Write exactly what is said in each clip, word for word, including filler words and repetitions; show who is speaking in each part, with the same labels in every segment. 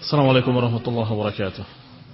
Speaker 1: السلام عليكم ورحمة الله وبركاته.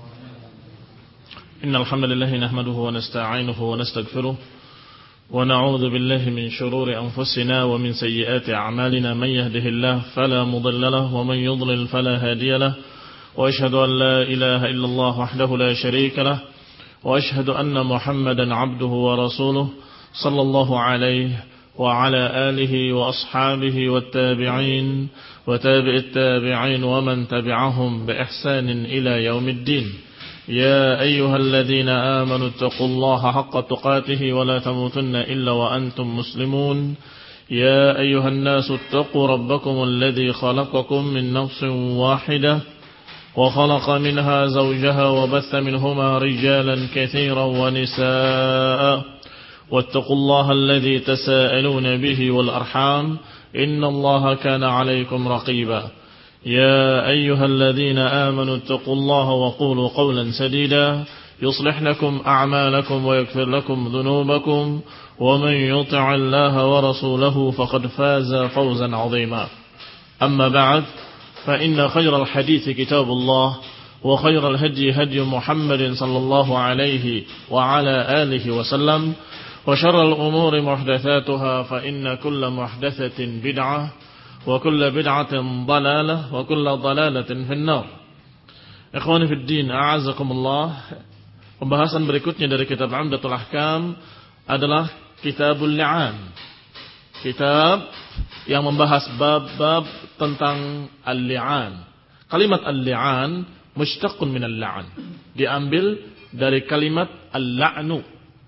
Speaker 1: إن الحمد لله نحمده ونستعينه ونستغفره ونعوذ بالله من شرور أنفسنا ومن سيئات أعمالنا. من يهده الله فلا مضل له ومن يضلل فلا هادي له، وأشهد أن لا إله إلا الله وحده لا شريك له، وأشهد أن محمدا عبده ورسوله صلى الله عليه وعلى آله وأصحابه والتابعين وتابع التابعين ومن تبعهم بإحسان إلى يوم الدين. يا أيها الذين آمنوا اتقوا الله حق تقاته ولا تموتن إلا وأنتم مسلمون. يا أيها الناس اتقوا ربكم الذي خلقكم من نفس واحدة وخلق منها زوجها وبث منهما رجالا كثيرا ونساء، واتقوا الله الذي تساءلون به والأرحام إن الله كان عليكم رقيبا. يا أيها الذين آمنوا اتقوا الله وقولوا قولا سديدا يصلح لكم أعمالكم ويغفر لكم ذنوبكم، ومن يطع الله ورسوله فقد فاز فوزا عظيما. أما بعد، فإن خير الحديث كتاب الله، وخير الهدي هدي محمد صلى الله عليه وعلى آله وسلم، وشر الأمور محدثاتها، فإن كل محدثة بدعة وكل بدعة ضلالة وكل ضلالة في النار. Ikhwani fid din, a'azakumullah. Pembahasan berikutnya dari kitab Umdatul Ahkam adalah Kitabul Li'an. Kitab yang membahas bab-bab tentang al-li'an. Kalimat al-li'an mushtaqun min al-la'an, diambil dari kalimat al-la'nu,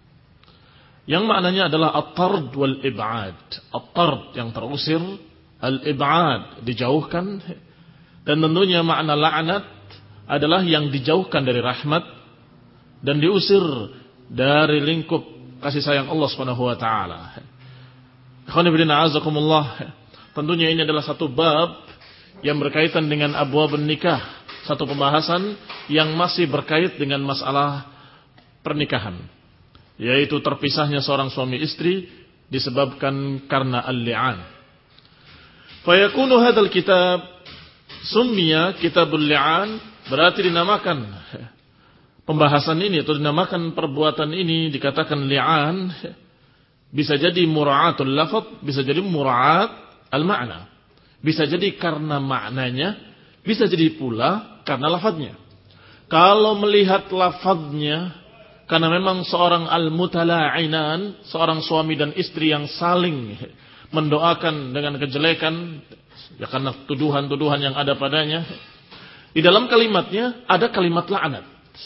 Speaker 1: yang maknanya adalah at-tard wal ib'ad. At-tard yang terusir, al-ib'ad dijauhkan, dan tentunya makna la'nat adalah yang dijauhkan dari rahmat dan diusir dari lingkup kasih sayang Allah Subhanahu wa taala. Ikhwani fillah azakumullah. Tentunya ini adalah satu bab yang berkaitan dengan abwabun nikah, satu pembahasan yang masih berkait dengan masalah pernikahan, yaitu terpisahnya seorang suami istri disebabkan karena al-li'an. Fayakunu hadzal kitab summiya kitabul li'an, berarti dinamakan pembahasan ini atau dinamakan perbuatan ini dikatakan li'an. Bisa jadi mura'atul lafaz, bisa jadi mura'at al-ma'na. Bisa jadi karena maknanya, bisa jadi pula karena lafaznya. Kalau melihat lafaznya, karena memang seorang al-mutalainan, seorang suami dan istri yang saling mendoakan dengan kejelekan, ya karena tuduhan-tuduhan yang ada padanya. Di dalam kalimatnya ada kalimat la'nat.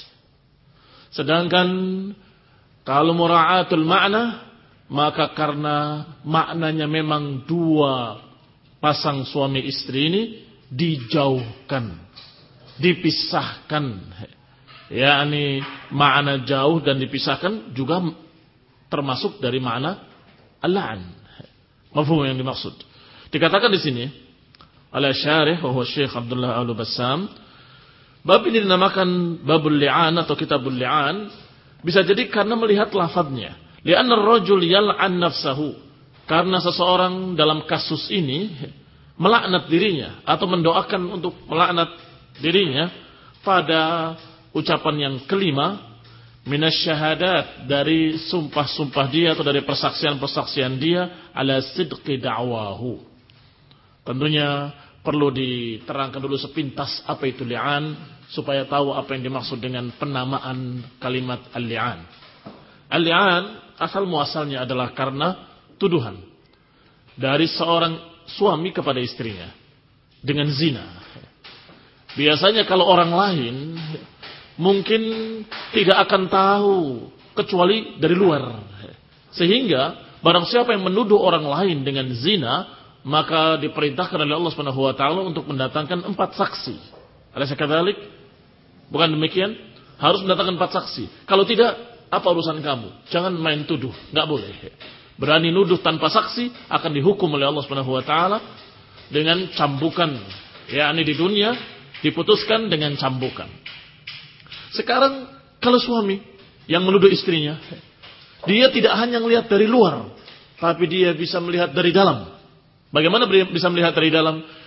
Speaker 1: Sedangkan kalau mura'atul ma'na, maka karena maknanya memang dua pasang suami istri ini dijauhkan, dipisahkan. yakni makna jauh dan dipisahkan juga termasuk dari makna al-la'an. Mafhum yang dimaksud. Dikatakan di sini oleh syarih wa huwa Syekh Abdullah Al-Bassam, bab ini dinamakan babul li'an atau kitabul li'an, bisa jadi karena melihat lafadznya. Li'anna ar-rajul yal'an nafsahu, karena seseorang dalam kasus ini melaknat dirinya atau mendoakan untuk melaknat dirinya pada ucapan yang kelima, minasyahadat, dari sumpah-sumpah dia atau dari persaksian-persaksian dia, ala sidqi da'wahu. Tentunya perlu diterangkan dulu sepintas apa itu li'an, supaya tahu apa yang dimaksud dengan penamaan kalimat al-li'an. Al-li'an asal muasalnya adalah karena tuduhan dari seorang suami kepada istrinya dengan zina. Biasanya kalau orang lain mungkin tidak akan tahu kecuali dari luar. Sehingga barang siapa yang menuduh orang lain dengan zina, maka diperintahkan oleh Allah Subhanahu wa taala untuk mendatangkan empat saksi. Alaysa kadzalik? Bukan demikian? Harus mendatangkan empat saksi. Kalau tidak, apa urusan kamu? Jangan main tuduh, enggak boleh. Berani nuduh tanpa saksi akan dihukum oleh Allah Subhanahu wa taala dengan cambukan. yakni di dunia diputuskan dengan cambukan. Sekarang kalau suami yang menuduh istrinya, dia tidak hanya melihat dari luar, tapi dia bisa melihat dari dalam. Bagaimana bisa melihat dari dalam?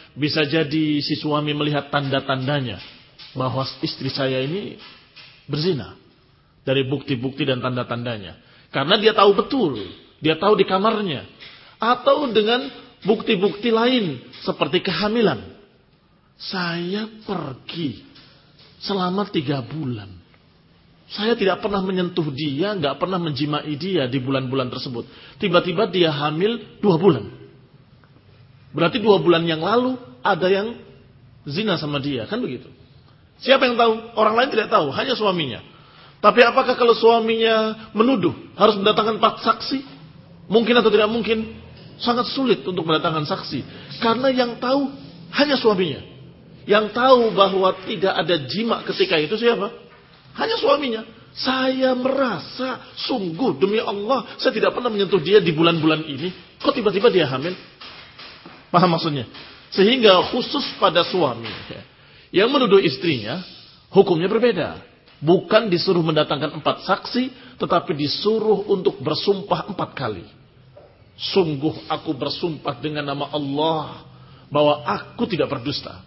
Speaker 1: bisa jadi si suami melihat tanda-tandanya bahwa istri saya ini berzina dari bukti-bukti dan tanda-tandanya. Karena dia tahu betul, dia tahu di kamarnya. Atau dengan bukti-bukti lain seperti kehamilan. Saya pergi selama tiga bulan. Saya tidak pernah menyentuh dia, nggak pernah menjimai dia di bulan-bulan tersebut. Tiba-tiba dia hamil dua bulan. Berarti dua bulan yang lalu ada yang zina sama dia, kan begitu? Siapa yang tahu? Orang lain tidak tahu, hanya suaminya. Tapi apakah kalau suaminya menuduh harus mendatangkan empat saksi? Mungkin atau tidak mungkin? Sangat sulit untuk mendatangkan saksi. Karena yang tahu hanya suaminya. Yang tahu bahwa tidak ada jima ketika itu siapa? Hanya suaminya. Saya merasa sungguh demi Allah saya tidak pernah menyentuh dia di bulan-bulan ini. Kok tiba-tiba dia hamil? Paham maksudnya? Sehingga khusus pada suami yang menuduh istrinya, hukumnya berbeda. Bukan disuruh mendatangkan empat saksi, tetapi disuruh untuk bersumpah empat kali. Sungguh aku bersumpah dengan nama Allah bahwa aku tidak berdusta.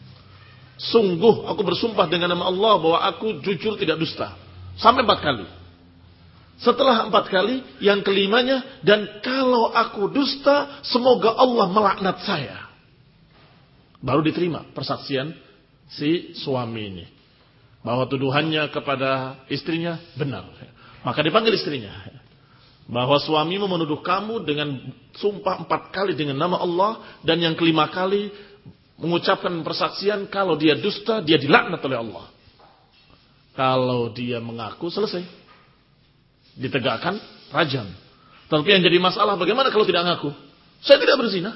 Speaker 1: Sungguh aku bersumpah dengan nama Allah bahwa aku jujur tidak dusta. Sampai empat kali. Setelah empat kali, yang kelimanya, dan kalau aku dusta, semoga Allah melaknat saya. Baru diterima persaksian si suami ini. Bahwa tuduhannya kepada istrinya benar. Maka dipanggil istrinya. Bahwa suamimu menuduh kamu dengan sumpah empat kali dengan nama Allah. Dan yang kelima kali mengucapkan persaksian kalau dia dusta, dia dilaknat oleh Allah. Kalau dia mengaku, selesai. Ditegakkan, rajam. Tapi yang jadi masalah, bagaimana kalau tidak ngaku? Saya tidak berzina.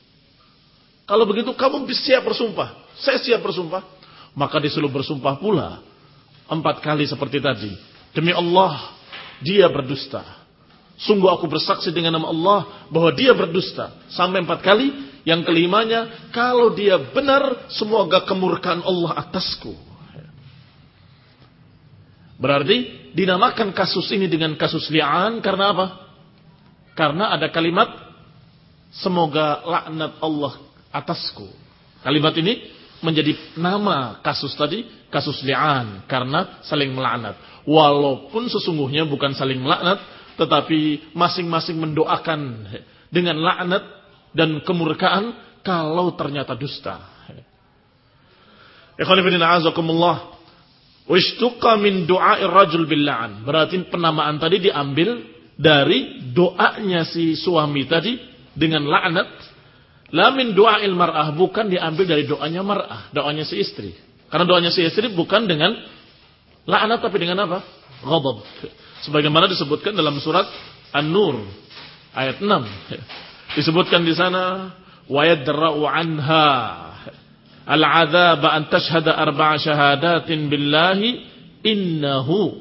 Speaker 1: Kalau begitu kamu siap bersumpah. Saya siap bersumpah. Maka disuruh bersumpah pula. Empat kali seperti tadi. Demi Allah, dia berdusta. Sungguh aku bersaksi dengan nama Allah bahwa dia berdusta. Sampai empat kali. Yang kelimanya, kalau dia benar, semoga kemurkaan Allah atasku. Berarti dinamakan kasus ini dengan kasus li'an karena apa? Karena ada kalimat semoga laknat Allah atasku. Kalimat ini menjadi nama kasus tadi, kasus li'an, karena saling melaknat. Walaupun sesungguhnya bukan saling melaknat, tetapi masing-masing mendoakan dengan laknat dan kemurkaan kalau ternyata dusta. Ikhwan fillah azakumullah. Washtuqa min du'a'ir rajul bil la'an. Berarti penamaan tadi diambil dari doanya si suami tadi dengan laknat. La min du'a'il mar'ah, bukan diambil dari doanya mar'ah, doanya si istri. Karena doanya si istri bukan dengan laknat tapi dengan apa? Ghadab. Sebagaimana disebutkan dalam surat An-Nur ayat enam. Disebutkan di sana wa yadra'u anha al-'adzaba an tashhada arba'a syahadatin billahi innahu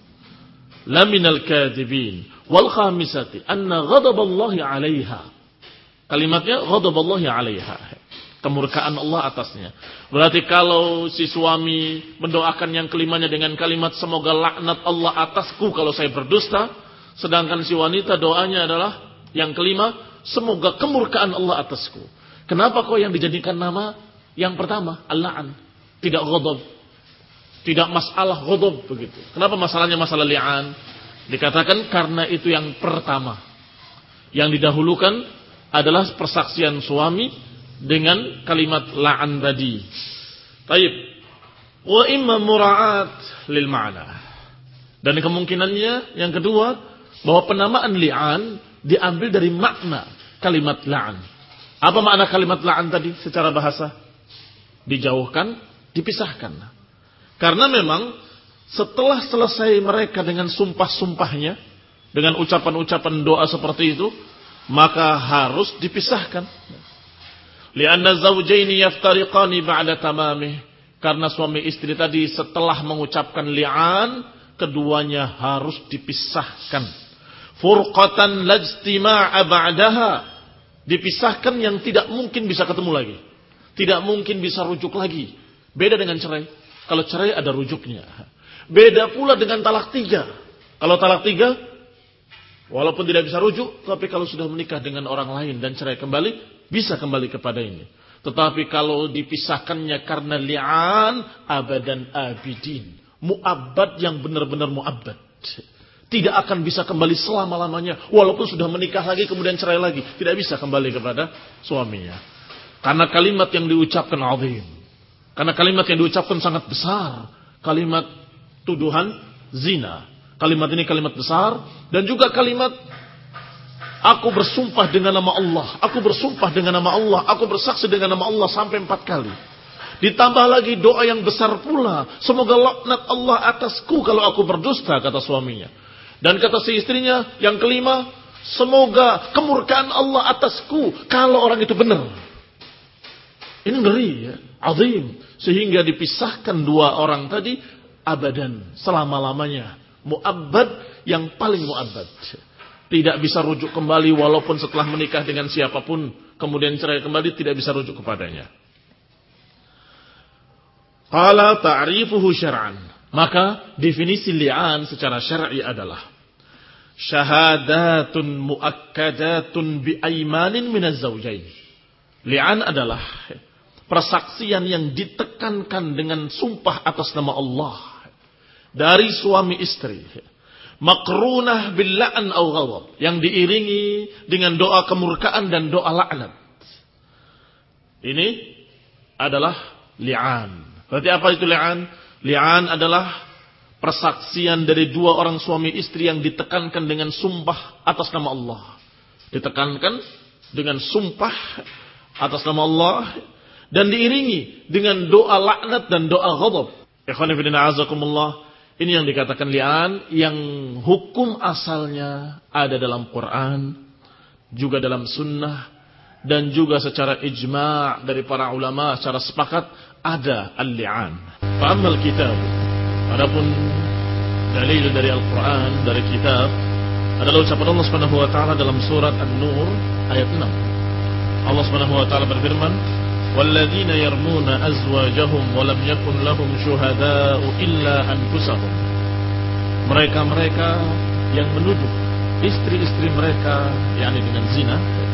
Speaker 1: laminal kadhibin wal khamisati anna ghadaballahi 'alaiha. Kalimatnya ghadaballahi 'alaiha. Kemurkaan Allah atasnya. Berarti kalau si suami mendoakan yang kelimanya dengan kalimat semoga laknat Allah atasku kalau saya berdusta, sedangkan si wanita doanya adalah yang kelima semoga kemurkaan Allah atasku. Kenapa kok yang dijadikan nama yang pertama al-la'an, tidak ghadab, tidak masalah ghadab begitu? Kenapa masalahnya masalah li'an? Dikatakan karena itu yang pertama. Yang didahulukan adalah persaksian suami dengan kalimat la'an tadi. Baik. Wa imma mura'at lil ma'na. Dan kemungkinannya yang kedua bahwa penamaan li'an diambil dari makna kalimat la'an. Apa makna kalimat la'an tadi secara bahasa? Dijauhkan, dipisahkan. Karena memang setelah selesai mereka dengan sumpah-sumpahnya, dengan ucapan-ucapan doa seperti itu, maka harus dipisahkan. Lianna zawjaini yaftariqani ba'da tamamih. Karena suami istri tadi setelah mengucapkan li'an, keduanya harus dipisahkan. Furqatan lajtima'a ba'daha. Dipisahkan yang tidak mungkin bisa ketemu lagi. Tidak mungkin bisa rujuk lagi. Beda dengan cerai. Kalau cerai ada rujuknya. Beda pula dengan talak tiga. Kalau talak tiga, walaupun tidak bisa rujuk, tapi kalau sudah menikah dengan orang lain dan cerai kembali, bisa kembali kepada ini.
Speaker 2: Tetapi kalau dipisahkannya karena li'an, abadan abidin. Mu'abbad yang benar-benar mu'abbad. Tidak akan bisa kembali selama-lamanya. Walaupun sudah menikah lagi kemudian cerai lagi. Tidak bisa kembali kepada suaminya. Karena kalimat yang diucapkan azim. Karena kalimat yang diucapkan sangat besar. Kalimat tuduhan zina. Kalimat ini kalimat besar. Dan juga kalimat aku bersumpah dengan nama Allah. Aku bersumpah dengan nama Allah. Aku bersaksi dengan nama Allah sampai empat kali. Ditambah lagi doa yang besar pula. Semoga laknat Allah atasku kalau aku berdusta, kata suaminya. Dan kata si istrinya yang kelima, semoga kemurkaan Allah atasku kalau orang itu benar. Ini ngeri ya. Azim. Sehingga dipisahkan dua orang tadi abadan. Selama-lamanya. Mu'abbad yang paling mu'abbad. Tidak bisa rujuk kembali walaupun setelah menikah dengan siapapun. Kemudian cerai kembali tidak bisa rujuk kepadanya. Qala ta'rifuhu syar'an. Maka definisi li'an secara syar'i adalah syahadatun muakkadatun bi'aimanin minaz zawjain. Li'an adalah persaksian yang ditekankan dengan sumpah atas nama Allah dari suami istri. Makrunah bil la'an au ghadab, yang diiringi dengan doa kemurkaan dan doa laknat. Ini adalah li'an. Berarti apa itu li'an? Li'an adalah persaksian dari dua orang suami istri yang ditekankan dengan sumpah atas nama Allah. Ditekankan dengan sumpah atas nama Allah dan diiringi dengan doa laknat dan doa ghadab. Ikhwan fillah azakumullah. Ini yang dikatakan li'an, yang hukum asalnya ada dalam Quran, juga dalam sunnah, dan juga secara ijma' dari para ulama secara sepakat ada al-li'an. Fa'amal kitab. Adapun dalil dari Al-Quran, dari kitab, adalah ucapan Allah Subhanahu wa taala dalam surat An-Nur ayat enam. Allah Subhanahu wa taala berfirman, "Walladzina yarmuna azwajahum wa lam yakun lahum syuhada'u illa anfusahum." Mereka-mereka yang menuduh istri-istri mereka yakni dengan zina,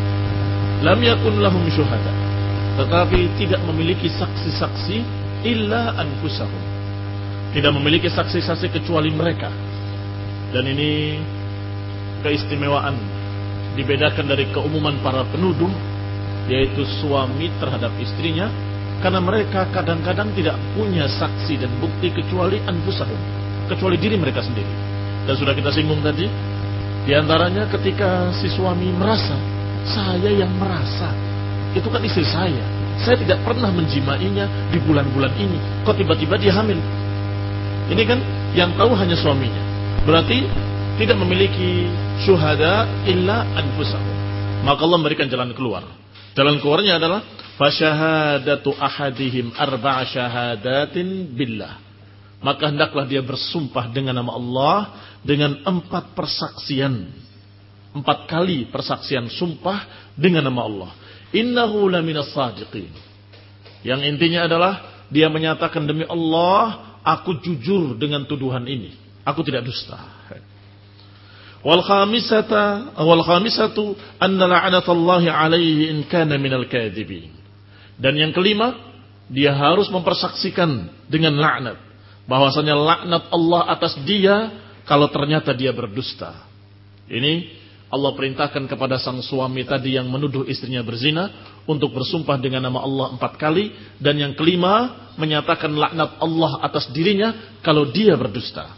Speaker 2: lam yakun lahum syuhada, tetapi tidak memiliki saksi-saksi illa anfusahum. Tidak memiliki saksi-saksi kecuali mereka. Dan ini keistimewaan, dibedakan dari keumuman para penuduh, yaitu suami terhadap istrinya, karena mereka kadang-kadang tidak punya saksi dan bukti kecuali anfusahum, kecuali diri mereka sendiri. Dan sudah kita singgung tadi, diantaranya ketika si suami merasa, saya yang merasa, itu kan istri saya, saya tidak pernah menjimainya di bulan-bulan ini, kok tiba-tiba dia hamil. Ini kan yang tahu hanya suaminya. Berarti tidak memiliki syuhada illa anfusahum. Maka Allah memberikan jalan keluar. Jalan keluarnya adalah fasyahadatu ahadihim arba'a syahadatin billah. Maka hendaklah dia bersumpah dengan nama Allah dengan empat persaksian. Empat kali persaksian sumpah dengan nama Allah. Innahu laminas sadiqin. Yang intinya adalah dia menyatakan demi Allah, aku jujur dengan tuduhan ini. Aku tidak dusta. Wal khamisata wal khamisatu anna la'natullahi alaihi in kana minal kadhibin. Dan yang kelima, dia harus mempersaksikan dengan laknat, bahwasanya laknat Allah atas dia kalau ternyata dia berdusta. Ini Allah perintahkan kepada sang suami tadi yang menuduh istrinya berzina untuk bersumpah dengan nama Allah empat kali, dan yang kelima menyatakan laknat Allah atas dirinya kalau dia berdusta.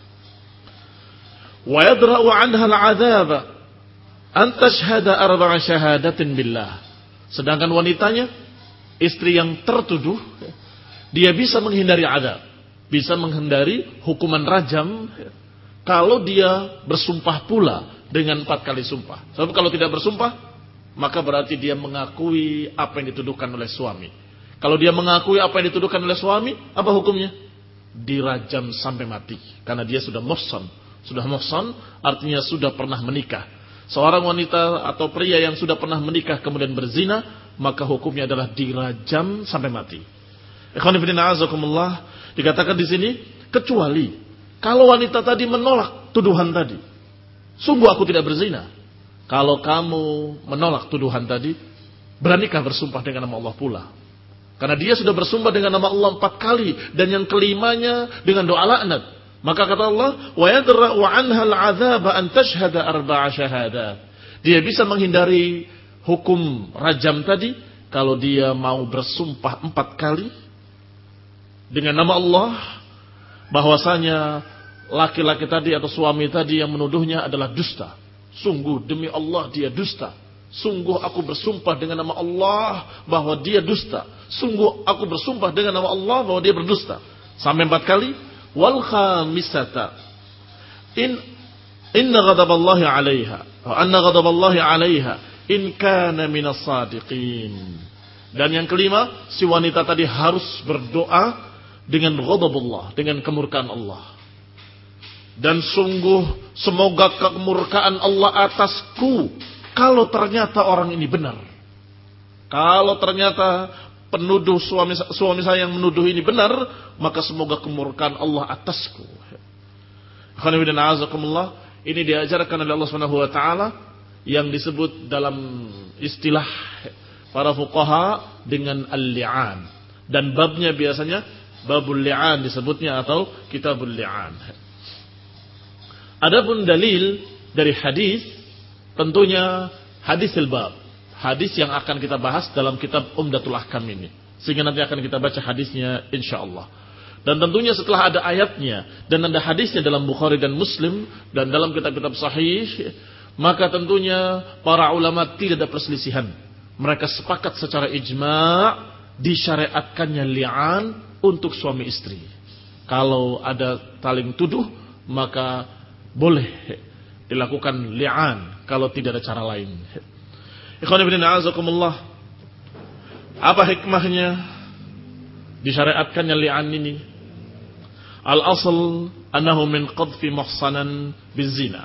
Speaker 2: Wa yadra'u 'anha al-'adzab an tashhada arba'a syahadatin billah. Sedangkan wanitanya, istri yang tertuduh, dia bisa menghindari azab, bisa menghindari hukuman rajam kalau dia bersumpah pula dengan empat kali sumpah. Sebab kalau tidak bersumpah, maka berarti dia mengakui apa yang dituduhkan oleh suami. Kalau dia mengakui apa yang dituduhkan oleh suami, apa hukumnya? Dirajam sampai mati. Karena dia sudah muhsan. Sudah muhsan artinya sudah pernah menikah. Seorang wanita atau pria yang sudah pernah menikah kemudian berzina, maka hukumnya adalah dirajam sampai mati. Ikhwan fillah azakumullah, dikatakan di sini kecuali kalau wanita tadi menolak tuduhan tadi. Sungguh aku tidak berzina. Kalau kamu menolak tuduhan tadi, beranikah bersumpah dengan nama Allah pula? Karena dia sudah bersumpah dengan nama Allah empat kali. Dan yang kelimanya dengan doa laknat. Maka kata Allah, وَيَدْرَأُ عَنْهَا الْعَذَابَ أَنْ تَشْهَدَ أَرْبَعَ شَهَادَاتٍ. Dia bisa menghindari hukum rajam tadi kalau dia mau bersumpah empat kali dengan nama Allah, bahwasanya laki-laki tadi atau suami tadi yang menuduhnya adalah dusta. Sungguh demi Allah dia dusta. Sungguh aku bersumpah dengan nama Allah bahwa dia dusta. Sungguh aku bersumpah dengan nama Allah bahwa dia berdusta. Sampai empat kali. Wal khamisata in inna ghadaballahi 'alaiha wa anna ghadaballahi 'alaiha in kana minas sadiqin. Dan yang kelima, si wanita tadi harus berdoa dengan ghadabullah, dengan kemurkaan Allah. Dan sungguh semoga kemurkaan Allah atasku kalau ternyata orang ini benar. Kalau ternyata penuduh suami suami saya yang menuduh ini benar, maka semoga kemurkaan Allah atasku. Ini diajarkan oleh Allah Subhanahu wa taala yang disebut dalam istilah para fuqaha dengan al-li'an. Dan babnya biasanya babul li'an disebutnya atau kitabul li'an. Adapun dalil dari hadis, tentunya hadis al-bab, hadis yang akan kita bahas dalam kitab Umdatul Ahkam ini. Sehingga nanti akan kita baca hadisnya insyaallah. Dan tentunya setelah ada ayatnya dan ada hadisnya dalam Bukhari dan Muslim dan dalam kitab-kitab sahih, maka tentunya para ulama tidak ada perselisihan. Mereka sepakat secara ijma' disyariatkannya li'an untuk suami istri. Kalau ada saling tuduh, maka boleh dilakukan li'an kalau tidak ada cara lain. Ikhwan fillah a'azakumullah. Apa hikmahnya disyariatkannya li'an ini? Al-asl annahu min qadfi muhsanan bizina.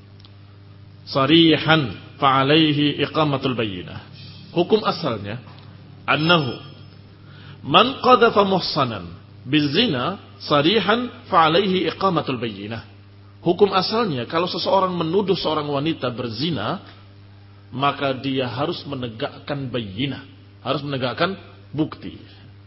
Speaker 2: Sarihan fa'alaihi iqamatul bayyinah. Hukum asalnya annahu man qadhafa muhsanan bizina sarihan fa'alaihi iqamatul bayyinah. Hukum asalnya kalau seseorang menuduh seorang wanita berzina, maka dia harus menegakkan bayyinah, harus menegakkan bukti.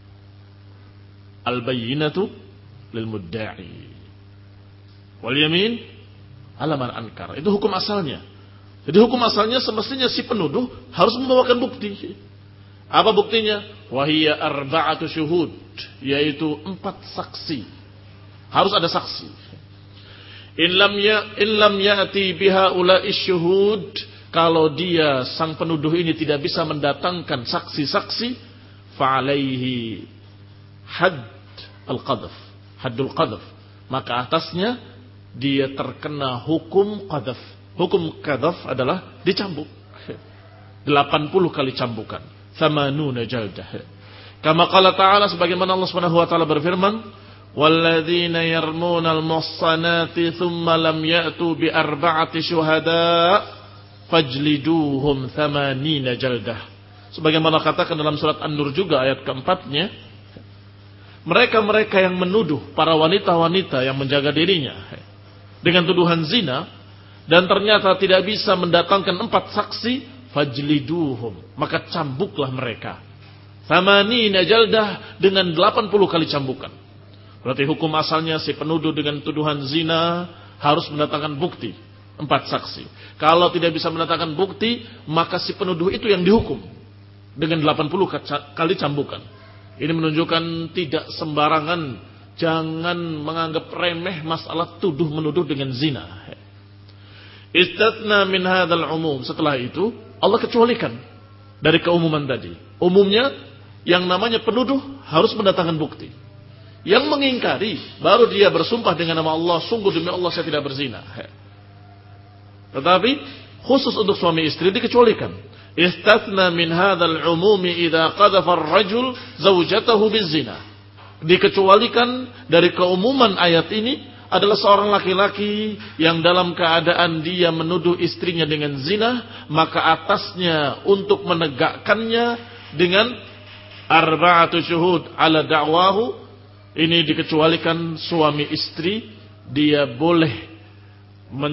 Speaker 2: Al-bayyinatu lil mudda'i wal yamin ala man ankar. Itu hukum asalnya. Jadi hukum asalnya semestinya si penuduh harus membawakan bukti. Apa buktinya? Wahiya arba'atu syuhud, yaitu empat saksi. Harus ada saksi. In lam ya in lam ya'ti biha ula'i syuhud, kalau dia sang penuduh ini tidak bisa mendatangkan saksi-saksi, fa'alaihi had al-qadhf, haddul qadhf, maka atasnya dia terkena hukum qadhf. Hukum qadhf adalah dicambuk delapan puluh kali cambukan, thamanuna jaldah. Kama qala ta'ala, sebagaimana Allah Subhanahu wa taala berfirman, walladzina yarmunal muhsanati thumma lam ya'tu bi arba'ati syuhada fajliduhum thamanina jaldah. Sebagaimana katakan dalam surat An-Nur juga ayat keempatnya, mereka-mereka yang menuduh para wanita-wanita yang menjaga dirinya dengan tuduhan zina dan ternyata tidak bisa mendatangkan empat saksi, fajliduhum, maka cambuklah mereka thamanina jaldah, dengan delapan puluh kali cambukan. Berarti hukum asalnya si penuduh dengan tuduhan zina harus mendatangkan bukti, empat saksi. Kalau tidak bisa mendatangkan bukti, maka si penuduh itu yang dihukum dengan delapan puluh kali cambukan. Ini menunjukkan tidak sembarangan, jangan menganggap remeh masalah tuduh menuduh dengan zina. Istatna min hadzal umum. Setelah itu Allah kecualikan dari keumuman tadi. Umumnya yang namanya penuduh harus mendatangkan bukti. Yang mengingkari baru dia bersumpah dengan nama Allah, sungguh demi Allah saya tidak berzina. Tetapi khusus untuk suami istri dikecualikan. Istatna min hadzal umumi idza qadhafa ar-rajul zawjatahu bizina. Dikecualikan dari keumuman ayat ini adalah seorang laki-laki yang dalam keadaan dia menuduh istrinya dengan zina, maka atasnya untuk menegakkannya dengan arba'atu syuhud ala da'wahu. Ini dikecualikan suami istri, dia boleh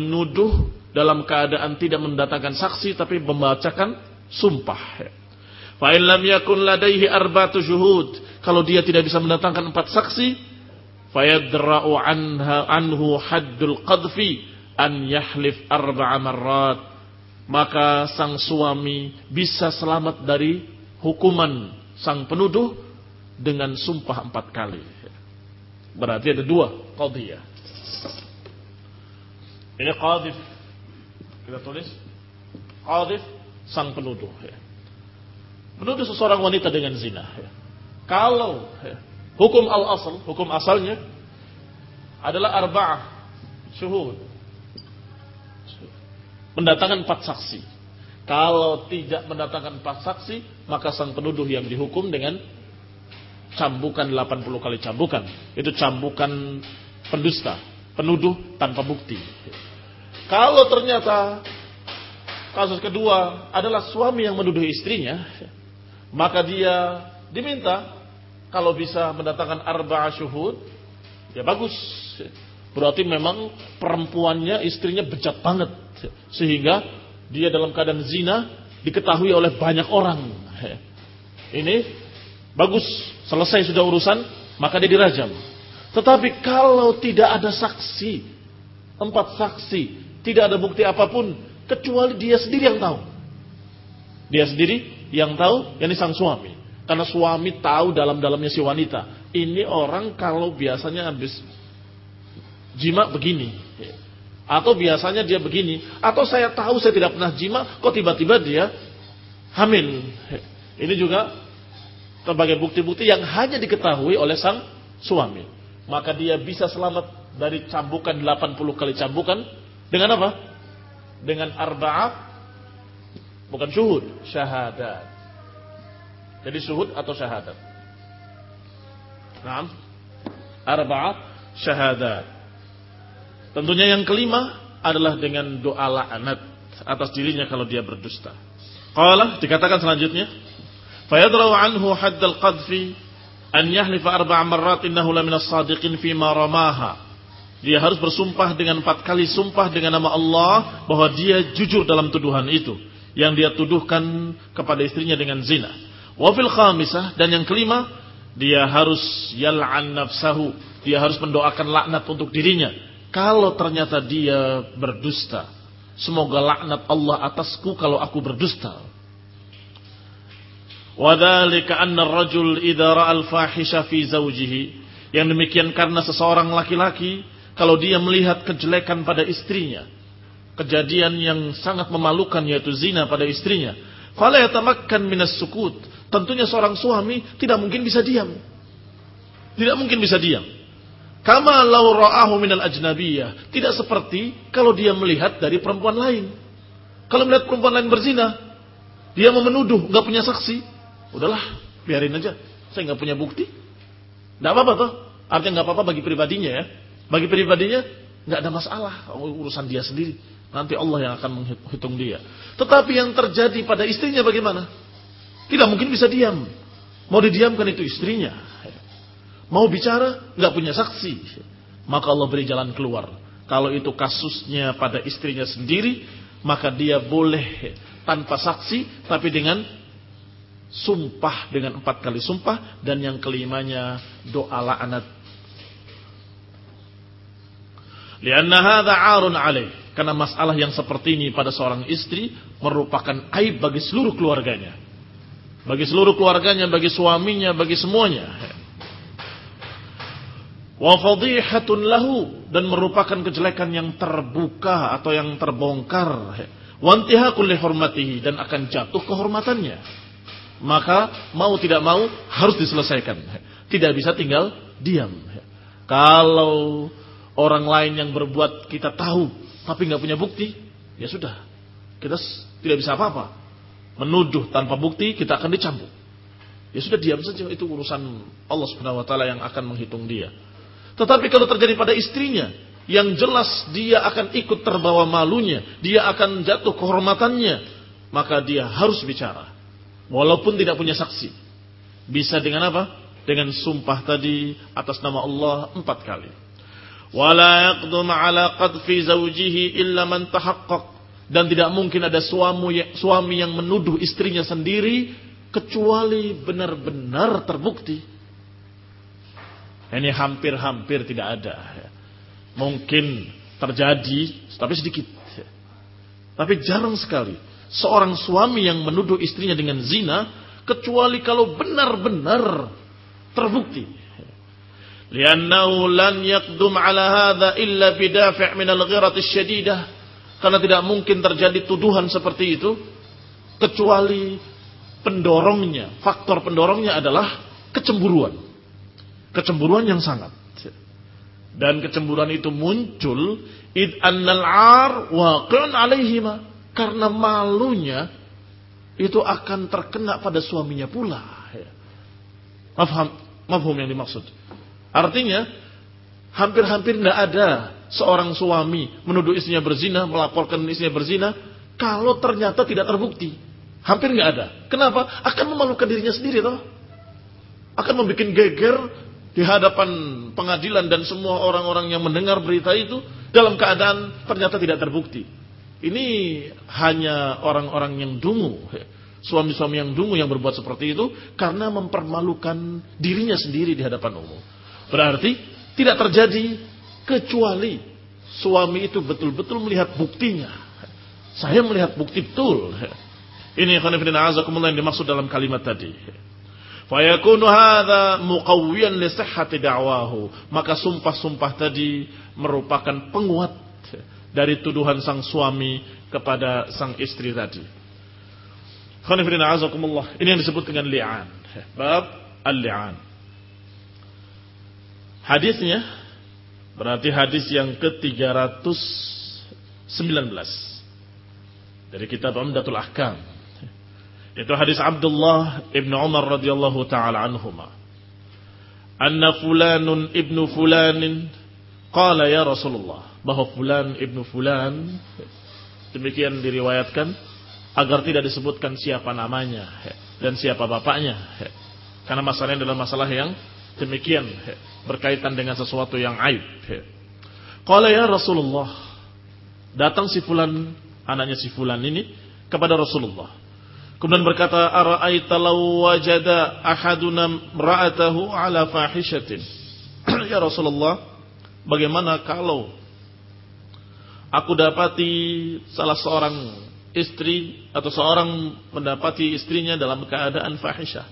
Speaker 2: menuduh dalam keadaan tidak mendatangkan saksi tapi membacakan sumpah. Fa in lam yakun ladaihi arba'atu syuhud, kalau dia tidak bisa mendatangkan empat saksi, fayadra'u anha anhu haddul qadfi an yahlif arba'a marrat, maka sang suami bisa selamat dari hukuman sang penuduh dengan sumpah empat kali. Berarti ada dua qadhiyah. Ini qadhif, kita tulis qadhif, sang penuduh, menuduh seseorang wanita dengan zina. Kalau hukum al-asal, hukum asalnya adalah arba'ah syuhud, mendatangkan empat saksi. Kalau tidak mendatangkan empat saksi, maka sang penuduh yang dihukum dengan cambukan delapan puluh kali cambukan. Itu cambukan pendusta, penuduh tanpa bukti. Kalau ternyata kasus kedua adalah suami yang menuduh istrinya, maka dia diminta kalau bisa mendatangkan arba'ah syuhud, ya bagus. Berarti memang perempuannya, istrinya bejat banget, sehingga dia dalam keadaan zina diketahui oleh banyak orang. Ini bagus, selesai sudah urusan, maka dia dirajam. Tetapi kalau tidak ada saksi, empat saksi, tidak ada bukti apapun, kecuali dia sendiri yang tahu. Dia sendiri yang tahu, yakni sang suami. Karena suami tahu dalam-dalamnya si wanita. Ini orang kalau biasanya habis jima begini. Atau biasanya dia begini. Atau saya tahu saya tidak pernah jima, kok tiba-tiba dia hamil. Ini juga sebagai bukti-bukti yang hanya diketahui oleh sang suami. Maka dia bisa selamat dari cambukan delapan puluh kali cambukan. Dengan apa? Dengan arba'ah, bukan syuhud, syahadat. Jadi syuhud atau syahadat. Naam. Arba'ah syahadat. Tentunya yang kelima adalah dengan doa laknat atas dirinya kalau dia berdusta. Qala, dikatakan selanjutnya, fayadra'u anhu haddal qadfi an yahlifa arba'a marrat innahu la minas sadiqin fi ma ramaha. Dia harus bersumpah dengan empat kali sumpah dengan nama Allah bahwa dia jujur dalam tuduhan itu yang dia tuduhkan kepada istrinya dengan zina. Wa fil khamisah, dan yang kelima, dia harus yal'an nafsahu, dia harus mendoakan laknat untuk dirinya kalau ternyata dia berdusta. Semoga laknat Allah atasku kalau aku berdusta. Wa dzalika anna ar-rajul idza ra'a al-fahisha fi zawjihi, yang demikian karena seseorang laki-laki kalau dia melihat kejelekan pada istrinya, kejadian yang sangat memalukan yaitu zina pada istrinya, fala yatamakkan minas sukut, tentunya seorang suami tidak mungkin bisa diam. Tidak mungkin bisa diam. Kama law ra'ahu minal ajnabiyyah, tidak seperti kalau dia melihat dari perempuan lain. Kalau melihat perempuan lain berzina, dia mau menuduh, enggak punya saksi, udahlah, biarin aja. Saya enggak punya bukti. Enggak apa-apa toh. Artinya enggak apa-apa bagi pribadinya ya. Bagi pribadinya enggak ada masalah, urusan dia sendiri. Nanti Allah yang akan menghitung dia. Tetapi yang terjadi pada istrinya bagaimana? Tidak mungkin bisa diam. Mau didiamkan itu istrinya. Mau bicara, nggak punya saksi. Maka Allah beri jalan keluar. Kalau itu kasusnya pada istrinya sendiri, maka dia boleh tanpa saksi, tapi dengan sumpah, dengan empat kali sumpah, dan yang kelimanya doa laknat. Lianna hadza 'arun 'alaih. Karena masalah yang seperti ini pada seorang istri merupakan aib bagi seluruh keluarganya. Bagi seluruh keluarganya, bagi suaminya, bagi semuanya. Wa fadhihatun lahu, dan merupakan kejelekan yang terbuka atau yang terbongkar. Wa intihakul li hurmatihi, dan akan jatuh kehormatannya. Maka mau tidak mau harus diselesaikan. Tidak bisa tinggal diam. Kalau orang lain yang berbuat kita tahu tapi nggak punya bukti, ya sudah, kita tidak bisa apa-apa. Menuduh tanpa bukti kita akan dicambuk. Ya sudah, diam saja, itu urusan Allah Subhanahu wa taala yang akan menghitung dia. Tetapi kalau terjadi pada istrinya, yang jelas dia akan ikut terbawa malunya, dia akan jatuh kehormatannya, maka dia harus bicara. Walaupun tidak punya saksi. Bisa dengan apa? Dengan sumpah tadi atas nama Allah empat kali. Wala yaqdum ala qadfi zawjihi illa man tahaqqaq. Dan tidak mungkin ada suami suami yang menuduh istrinya sendiri kecuali benar-benar terbukti. Ini hampir-hampir tidak ada. Mungkin terjadi, tapi sedikit. Tapi jarang sekali seorang suami yang menuduh istrinya dengan zina, kecuali kalau benar-benar terbukti. Liannahu lan yaqdum ala hadha illa bidafi' min al-ghirati syadidah. Karena tidak mungkin terjadi tuduhan seperti itu kecuali pendorongnya, faktor pendorongnya adalah kecemburuan. Kecemburuan yang sangat. Dan kecemburuan itu muncul id annal 'ar waqi'un 'alaihima, karena malunya itu akan terkena pada suaminya pula. Mafhum, mafhum yang dimaksud. Artinya hampir-hampir tidak ada seorang suami menuduh istrinya berzina, melaporkan istrinya berzina, kalau ternyata tidak terbukti. Hampir tidak ada. Kenapa? Akan memalukan dirinya sendiri toh. Akan membuat geger di hadapan pengadilan dan semua orang-orang yang mendengar berita itu dalam keadaan ternyata tidak terbukti. Ini hanya orang-orang yang dungu, suami-suami yang dungu yang berbuat seperti itu karena mempermalukan dirinya sendiri di hadapan umum. Berarti tidak terjadi kecuali suami itu betul-betul melihat buktinya. Saya melihat bukti betul. Ini khonifidina azakumullah yang dimaksud dalam kalimat tadi. Fayakunu hadha muqawwiyan li sihhati da'wahu. Maka sumpah-sumpah tadi merupakan penguat dari tuduhan sang suami kepada sang istri tadi. Khonifidina azakumullah. Ini yang disebut dengan li'an. Bab al-li'an. Hadisnya berarti hadis yang ke tiga ratus sembilan belas dari kitab Umdatul Ahkam. Itu hadis Abdullah ibnu Umar radhiyallahu taala anhuma. Anna fulanun ibnu fulanin qala ya Rasulullah, bahwa fulan ibnu fulan, demikian diriwayatkan agar tidak disebutkan siapa namanya dan siapa bapaknya, karena masalahnya adalah masalah yang demikian berkaitan dengan sesuatu yang aib. Qala ya Rasulullah, datang si fulan, anaknya si fulan ini kepada Rasulullah. Kemudian berkata, ara'aita law wajada ahaduna imra'atahu ala fahishatin. Ya Rasulullah, bagaimana kalau aku dapati salah seorang istri atau seorang mendapati istrinya dalam keadaan fahisyah?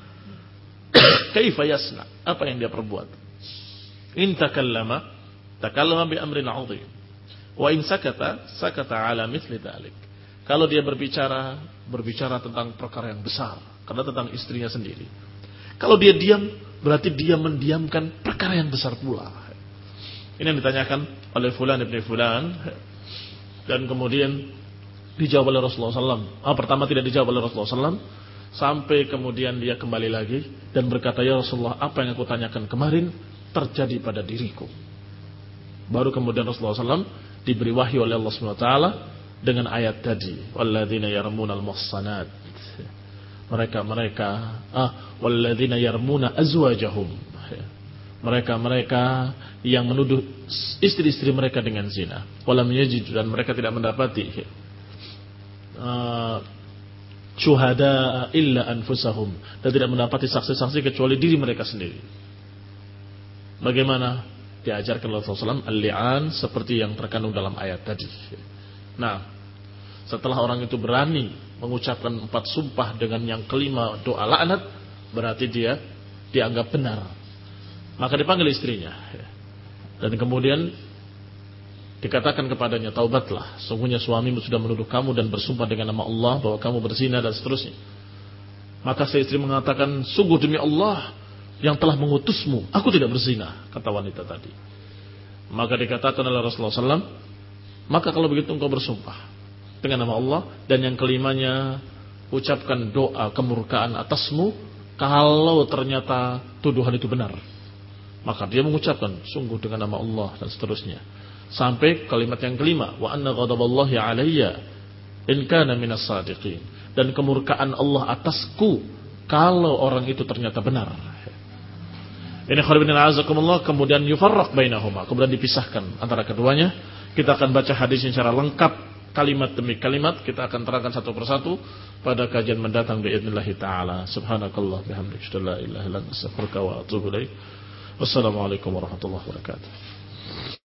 Speaker 2: Kaifa yasna? Apa yang dia perbuat? In takallama, takallama bi amrin 'azim. Wa in sakata, sakata ala mithli dzalik. Kalau dia berbicara, berbicara tentang perkara yang besar, karena tentang istrinya sendiri. Kalau dia diam, berarti dia mendiamkan perkara yang besar pula. Ini yang ditanyakan oleh fulan ibn fulan, dan kemudian dijawab oleh Rasulullah sallallahu alaihi wasallam. Ah, pertama tidak dijawab oleh Rasulullah sallallahu alaihi wasallam. Sampai kemudian dia kembali lagi dan berkata, ya Rasulullah, apa yang aku tanyakan kemarin terjadi pada diriku. Baru kemudian Rasulullah sallallahu alaihi wasallam diberi wahyu oleh Allah subhanahu wa taala dengan ayat tadi, walladzina yarmunal muhsanat. Mereka-mereka, ah, walladzina yarmuna azwajahum. Mereka-mereka yang menuduh istri-istri mereka dengan zina. Walam yajid, dan mereka tidak mendapati uh, syuhada illa anfusahum, dan tidak mendapati saksi-saksi kecuali diri mereka sendiri. Bagaimana diajarkan oleh Rasulullah sallallahu alaihi wasallam al-li'an seperti yang terkandung dalam ayat tadi. Nah, setelah orang itu berani mengucapkan empat sumpah dengan yang kelima doa laknat, berarti dia dianggap benar. Maka dipanggil istrinya, dan kemudian dikatakan kepadanya, taubatlah, sungguhnya suamimu sudah menuduh kamu dan bersumpah dengan nama Allah bahwa kamu berzina dan seterusnya. Maka si istri mengatakan, sungguh demi Allah yang telah mengutusmu, aku tidak berzina, kata wanita tadi. Maka dikatakan oleh Rasulullah sallallahu alaihi wasallam, maka kalau begitu engkau bersumpah dengan nama Allah, dan yang kelimanya ucapkan doa kemurkaan atasmu kalau ternyata tuduhan itu benar. Maka dia mengucapkan sungguh dengan nama Allah dan seterusnya, sampai kalimat yang kelima, wa anna ghadaballahi alayya in kana minas sadiqin, dan kemurkaan Allah atasku kalau orang itu ternyata benar. Ini kharibin azakumullah. Kemudian yufarraq bainahuma, kemudian dipisahkan antara keduanya. Kita akan baca hadisnya secara lengkap kalimat demi kalimat kita akan terangkan satu persatu pada kajian mendatang biidznillah taala. Subhanakallah bihamdika la ilaha illa anta astaghfiruka wa atubu ilaik. Wassalamualaikum warahmatullahi wabarakatuh.